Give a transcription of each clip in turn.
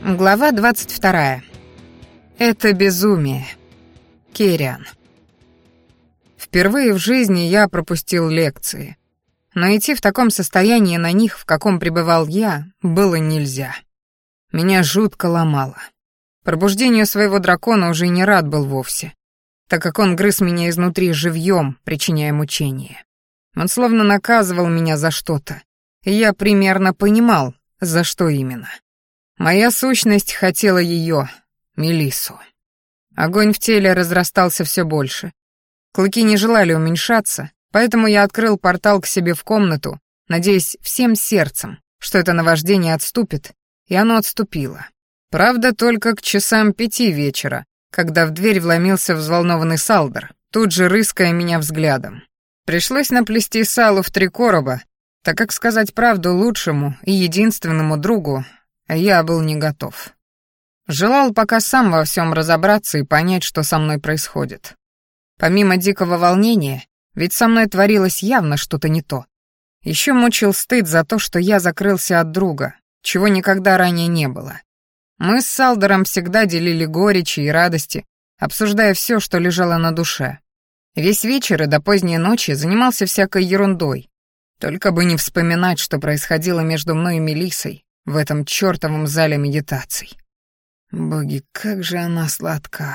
Глава 22. Это безумие. Кириан. Впервые в жизни я пропустил лекции. Но идти в таком состоянии на них, в каком пребывал я, было нельзя. Меня жутко ломало. Пробуждению своего дракона уже не рад был вовсе, так как он грыз меня изнутри живьем, причиняя мучения. Он словно наказывал меня за что-то, и я примерно понимал, за что именно. Моя сущность хотела ее, Мелиссу. Огонь в теле разрастался все больше. Клыки не желали уменьшаться, поэтому я открыл портал к себе в комнату, надеясь всем сердцем, что это наваждение отступит, и оно отступило. Правда, только к часам 5 вечера, когда в дверь вломился взволнованный Салдер, тут же рыская меня взглядом. Пришлось наплести салу в 3 короба, так как сказать правду лучшему и единственному другу я был не готов. Желал пока сам во всем разобраться и понять, что со мной происходит. Помимо дикого волнения, ведь со мной творилось явно что-то не то. Еще мучил стыд за то, что я закрылся от друга, чего никогда ранее не было. Мы с Салдером всегда делили горечи и радости, обсуждая все, что лежало на душе. Весь вечер и до поздней ночи занимался всякой ерундой, только бы не вспоминать, что происходило между мной и Мелиссой в этом чёртовом зале медитаций. Боги, как же она сладка.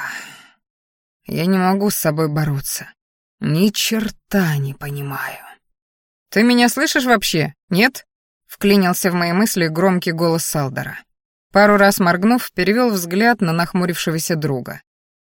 Я не могу с собой бороться. Ни черта не понимаю. «Ты меня слышишь вообще? Нет?» — вклинился в мои мысли громкий голос Салдера. Пару раз моргнув, перевел взгляд на нахмурившегося друга.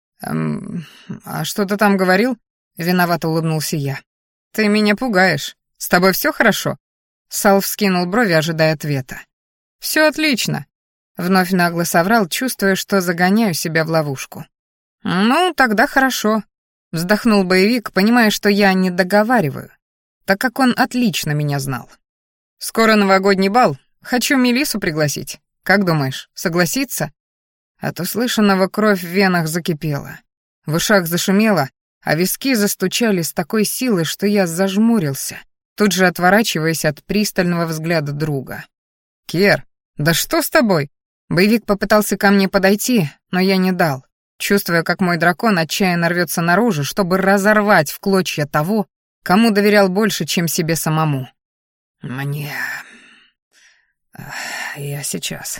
«А что ты там говорил?» — виновато улыбнулся я. «Ты меня пугаешь. С тобой все хорошо?» Сал вскинул брови, ожидая ответа. «Все отлично», — вновь нагло соврал, чувствуя, что загоняю себя в ловушку. «Ну, тогда хорошо», — вздохнул боевик, понимая, что я не договариваю, так как он отлично меня знал. «Скоро новогодний бал. Хочу Мелиссу пригласить. Как думаешь, согласится?» От услышанного кровь в венах закипела. В ушах зашумело, а виски застучали с такой силой, что я зажмурился, тут же отворачиваясь от пристального взгляда друга. «Кер, да что с тобой?» Боевик попытался ко мне подойти, но я не дал, чувствуя, как мой дракон отчаянно рвется наружу, чтобы разорвать в клочья того, кому доверял больше, чем себе самому. Я сейчас.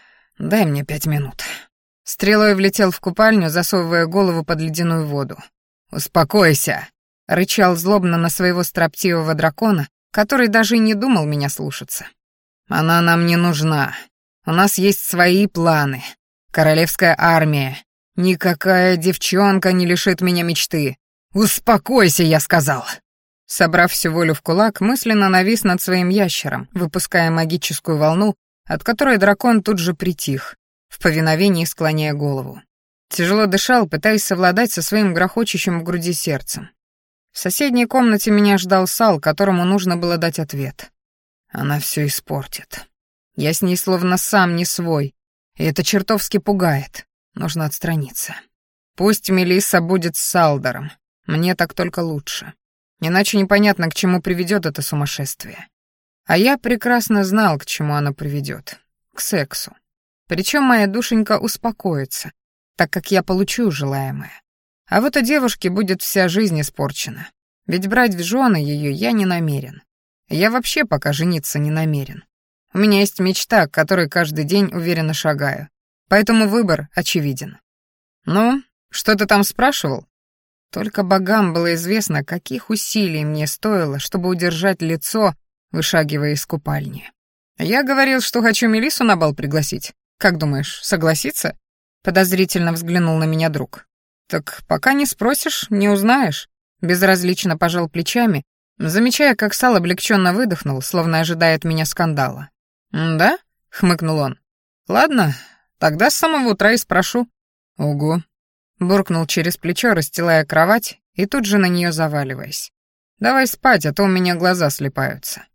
Дай мне 5 минут». Стрелой влетел в купальню, засовывая голову под ледяную воду. «Успокойся», — рычал злобно на своего строптивого дракона, который даже и не думал меня слушаться. «Она нам не нужна. У нас есть свои планы. Королевская армия. Никакая девчонка не лишит меня мечты. Успокойся, я сказал!» Собрав всю волю в кулак, мысленно навис над своим ящером, выпуская магическую волну, от которой дракон тут же притих, в повиновении склоняя голову. Тяжело дышал, пытаясь совладать со своим грохочущим в груди сердцем. В соседней комнате меня ждал Сал, которому нужно было дать ответ. Она все испортит. Я с ней словно сам не свой, и это чертовски пугает. Нужно отстраниться. Пусть Мелисса будет с Салдером, мне так только лучше. Иначе непонятно, к чему приведет это сумасшествие. А я прекрасно знал, к чему оно приведет. К сексу. Причем моя душенька успокоится, так как я получу желаемое. А вот у девушки будет вся жизнь испорчена. Ведь брать в жены ее я не намерен. Я вообще пока жениться не намерен. У меня есть мечта, к которой каждый день уверенно шагаю. Поэтому выбор очевиден. «Ну, что ты там спрашивал?» Только богам было известно, каких усилий мне стоило, чтобы удержать лицо, вышагивая из купальни. «Я говорил, что хочу Мелиссу на бал пригласить. Как думаешь, согласится?» Подозрительно взглянул на меня друг. «Так пока не спросишь, не узнаешь». Безразлично пожал плечами, замечая, как Сал облегченно выдохнул, словно ожидает меня скандала. «Да?» — хмыкнул он. «Ладно, тогда с самого утра и спрошу». «Ого!» — буркнул через плечо, расстилая кровать и тут же на нее заваливаясь. «Давай спать, а то у меня глаза слипаются».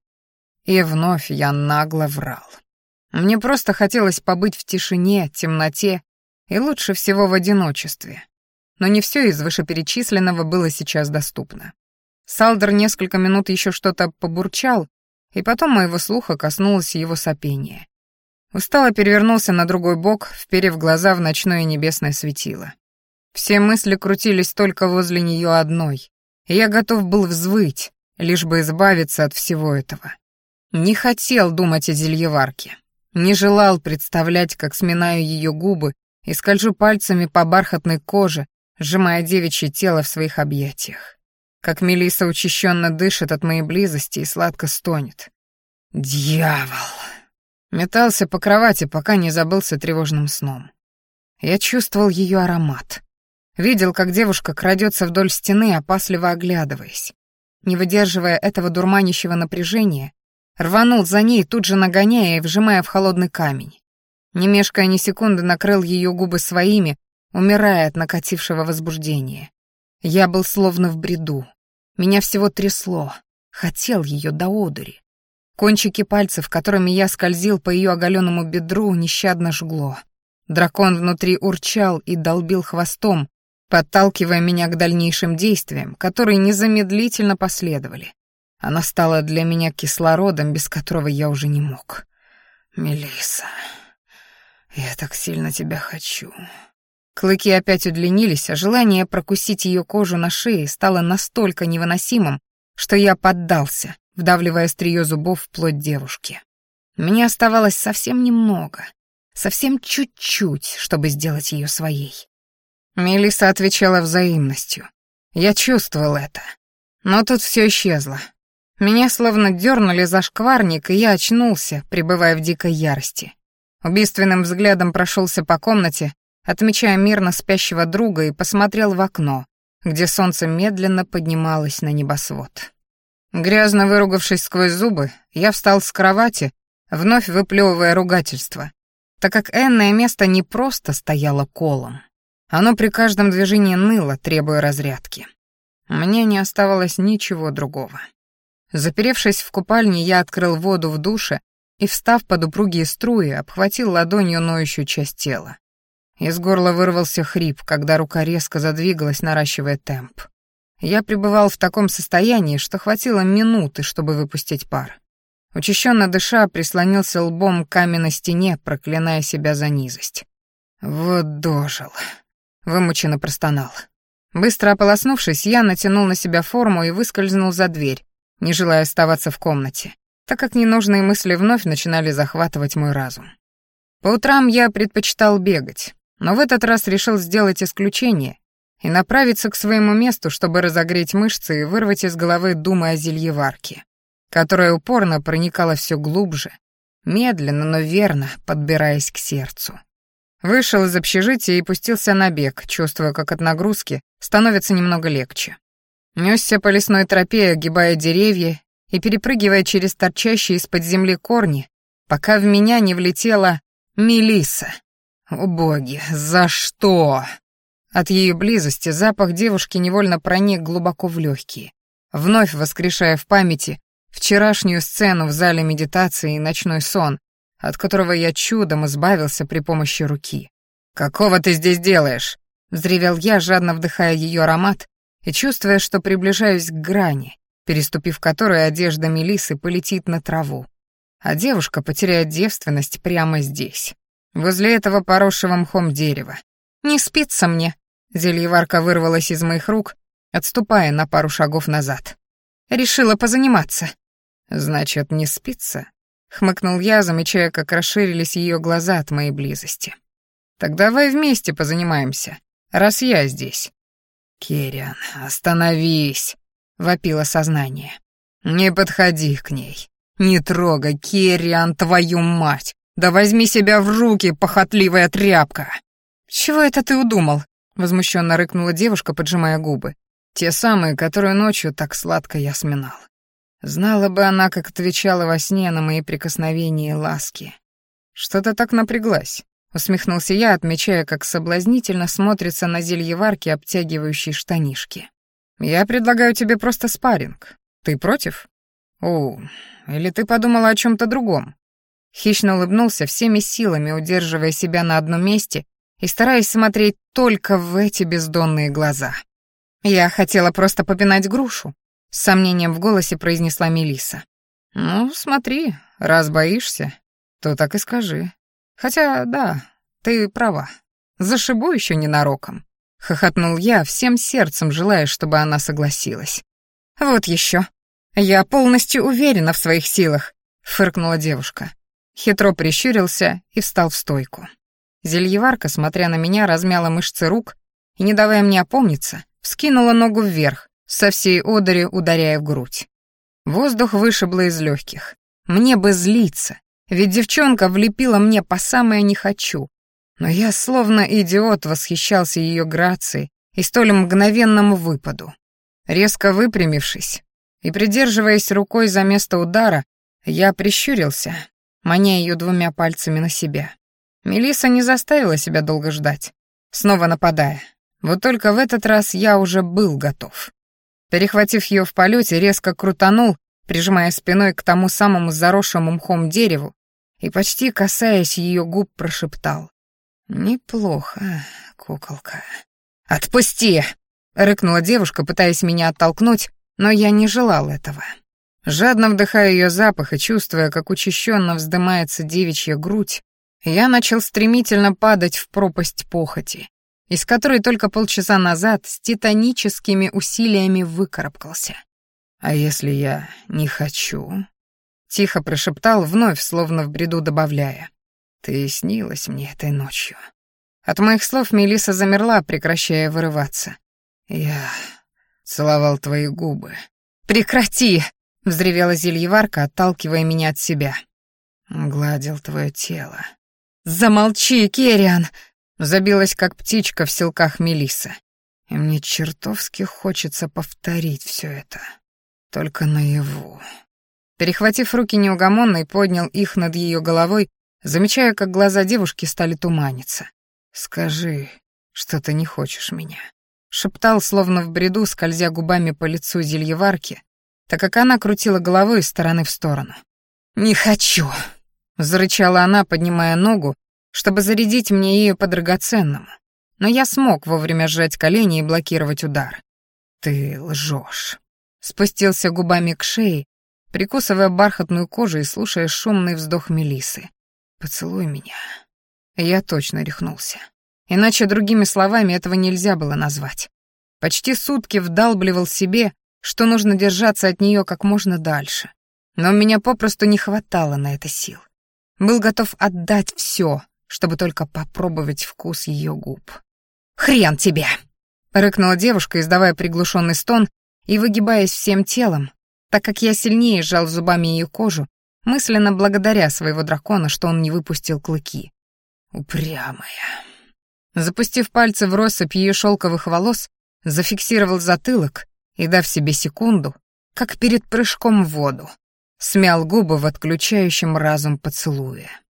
И вновь я нагло врал. Мне просто хотелось побыть в тишине, темноте и лучше всего в одиночестве. Но не все из вышеперечисленного было сейчас доступно. Салдер несколько минут еще что-то побурчал, и потом моего слуха коснулось его сопение. Устало перевернулся на другой бок, вперев глаза в ночное небесное светило. Все мысли крутились только возле нее одной, и я готов был взвыть, лишь бы избавиться от всего этого. Не хотел думать о зельеварке, не желал представлять, как сминаю ее губы и скольжу пальцами по бархатной коже, сжимая девичье тело в своих объятиях. Как Мелисса учащенно дышит от моей близости и сладко стонет. «Дьявол!» Метался по кровати, пока не забылся тревожным сном. Я чувствовал ее аромат. Видел, как девушка крадется вдоль стены, опасливо оглядываясь. Не выдерживая этого дурманящего напряжения, рванул за ней, тут же нагоняя и вжимая в холодный камень. Не мешкая ни секунды, накрыл ее губы своими, умирая от накатившего возбуждения. Я был словно в бреду. Меня всего трясло. Хотел ее до одури. Кончики пальцев, которыми я скользил по ее оголенному бедру, нещадно жгло. Дракон внутри урчал и долбил хвостом, подталкивая меня к дальнейшим действиям, которые незамедлительно последовали. Она стала для меня кислородом, без которого я уже не мог. «Мелисса, я так сильно тебя хочу». Клыки опять удлинились, а желание прокусить ее кожу на шее стало настолько невыносимым, что я поддался, вдавливая острие зубов в плоть девушки. Мне оставалось совсем немного, совсем чуть-чуть, чтобы сделать ее своей. Мелисса отвечала взаимностью. Я чувствовал это. Но тут все исчезло. Меня словно дернули за шкварник, и я очнулся, пребывая в дикой ярости. Убийственным взглядом прошелся по комнате, отмечая мирно спящего друга, и посмотрел в окно, где солнце медленно поднималось на небосвод. Грязно выругавшись сквозь зубы, я встал с кровати, вновь выплевывая ругательство, так как энное место не просто стояло колом. Оно при каждом движении ныло, требуя разрядки. Мне не оставалось ничего другого. Заперевшись в купальне, я открыл воду в душе и, встав под упругие струи, обхватил ладонью ноющую часть тела. Из горла вырвался хрип, когда рука резко задвигалась, наращивая темп. Я пребывал в таком состоянии, что хватило минуты, чтобы выпустить пар. Учащенно дыша, прислонился лбом к каменной стене, проклиная себя за низость. «Вот дожил», — вымученно простонал. Быстро ополоснувшись, я натянул на себя форму и выскользнул за дверь, не желая оставаться в комнате, так как ненужные мысли вновь начинали захватывать мой разум. По утрам я предпочитал бегать, но в этот раз решил сделать исключение и направиться к своему месту, чтобы разогреть мышцы и вырвать из головы думы о зельеварке, которая упорно проникала все глубже, медленно, но верно подбираясь к сердцу. Вышел из общежития и пустился на бег, чувствуя, как от нагрузки становится немного легче. Нёсся по лесной тропе, огибая деревья и перепрыгивая через торчащие из-под земли корни, пока в меня не влетела Мелисса. О боги, за что? От ее близости запах девушки невольно проник глубоко в легкие, вновь воскрешая в памяти вчерашнюю сцену в зале медитации и ночной сон, от которого я чудом избавился при помощи руки. «Какого ты здесь делаешь?» — взревел я, жадно вдыхая ее аромат и чувствуя, что приближаюсь к грани, переступив которой одежда Мелиссы полетит на траву, а девушка потеряет девственность прямо здесь, возле этого поросшего мхом дерева. «Не спится мне», — зельеварка вырвалась из моих рук, отступая на пару шагов назад. «Решила позаниматься». «Значит, не спится?» — хмыкнул я, замечая, как расширились ее глаза от моей близости. «Так давай вместе позанимаемся, раз я здесь». «Кириан, остановись!» — вопило сознание. «Не подходи к ней. Не трогай, Кириан, твою мать! Да возьми себя в руки, похотливая тряпка!» «Чего это ты удумал?» — возмущенно рыкнула девушка, поджимая губы. Те самые, которые ночью так сладко я сминал. Знала бы она, как отвечала во сне на мои прикосновения и ласки. «Что-то так напряглась», — усмехнулся я, отмечая, как соблазнительно смотрится на зельеварке обтягивающие штанишки. «Я предлагаю тебе просто спарринг. Ты против?» «О, или ты подумала о чем-то другом?» Хищно улыбнулся, всеми силами удерживая себя на одном месте и стараясь смотреть только в эти бездонные глаза. «Я хотела просто попинать грушу», — с сомнением в голосе произнесла Мелисса. «Ну, смотри, раз боишься, то так и скажи. Хотя, да, ты права. Зашибу еще ненароком. Хохотнул я, всем сердцем желая, чтобы она согласилась. Вот еще. Я полностью уверена в своих силах, фыркнула девушка. Хитро прищурился и встал в стойку. Зельеварка, смотря на меня, размяла мышцы рук и, не давая мне опомниться, вскинула ногу вверх, со всей одури ударяя в грудь. Воздух вышибло из легких. Мне бы злиться, ведь девчонка влепила мне по самое не хочу. Но я, словно идиот, восхищался ее грацией и столь мгновенному выпаду. Резко выпрямившись и придерживаясь рукой за место удара, я прищурился, маня ее 2 пальцами на себя. Мелисса не заставила себя долго ждать, снова нападая. Вот только в этот раз я уже был готов. Перехватив ее в полете, резко крутанул, прижимая спиной к тому самому заросшему мхом дереву и, почти касаясь ее губ, прошептал: «Неплохо, куколка». «Отпусти!» — рыкнула девушка, пытаясь меня оттолкнуть, но я не желал этого. Жадно вдыхая ее запах и чувствуя, как учащенно вздымается девичья грудь, я начал стремительно падать в пропасть похоти, из которой только полчаса назад с титаническими усилиями выкарабкался. «А если я не хочу?» — тихо прошептал, вновь, словно в бреду добавляя: «Ты снилась мне этой ночью». От моих слов Мелисса замерла, прекращая вырываться. «Я целовал твои губы». «Прекрати!» — взревела зельеварка, отталкивая меня от себя. «Гладил твое тело». «Замолчи, Керриан!» — забилась, как птичка в селках Мелисса. «И мне чертовски хочется повторить все это. Только наяву». Перехватив руки неугомонной, поднял их над ее головой, замечая, как глаза девушки стали туманиться. «Скажи, что ты не хочешь меня», — шептал, словно в бреду, скользя губами по лицу зельеварки, так как она крутила головой из стороны в сторону. «Не хочу», — зарычала она, поднимая ногу, чтобы зарядить мне ею по драгоценному, но я смог вовремя сжать колени и блокировать удар. «Ты лжешь», — спустился губами к шее, прикусывая бархатную кожу и слушая шумный вздох Мелиссы. «Поцелуй меня». Я точно рехнулся. Иначе другими словами этого нельзя было назвать. Почти сутки вдалбливал себе, что нужно держаться от нее как можно дальше. Но у меня попросту не хватало на это сил. Был готов отдать все, чтобы только попробовать вкус ее губ. «Хрен тебе!» — рыкнула девушка, издавая приглушенный стон и выгибаясь всем телом, так как я сильнее сжал зубами ее кожу, мысленно благодаря своего дракона, что он не выпустил клыки. Упрямая. Запустив пальцы в россыпь ее шелковых волос, зафиксировал затылок и, дав себе секунду, как перед прыжком в воду, смял губы в отключающем разум поцелуе.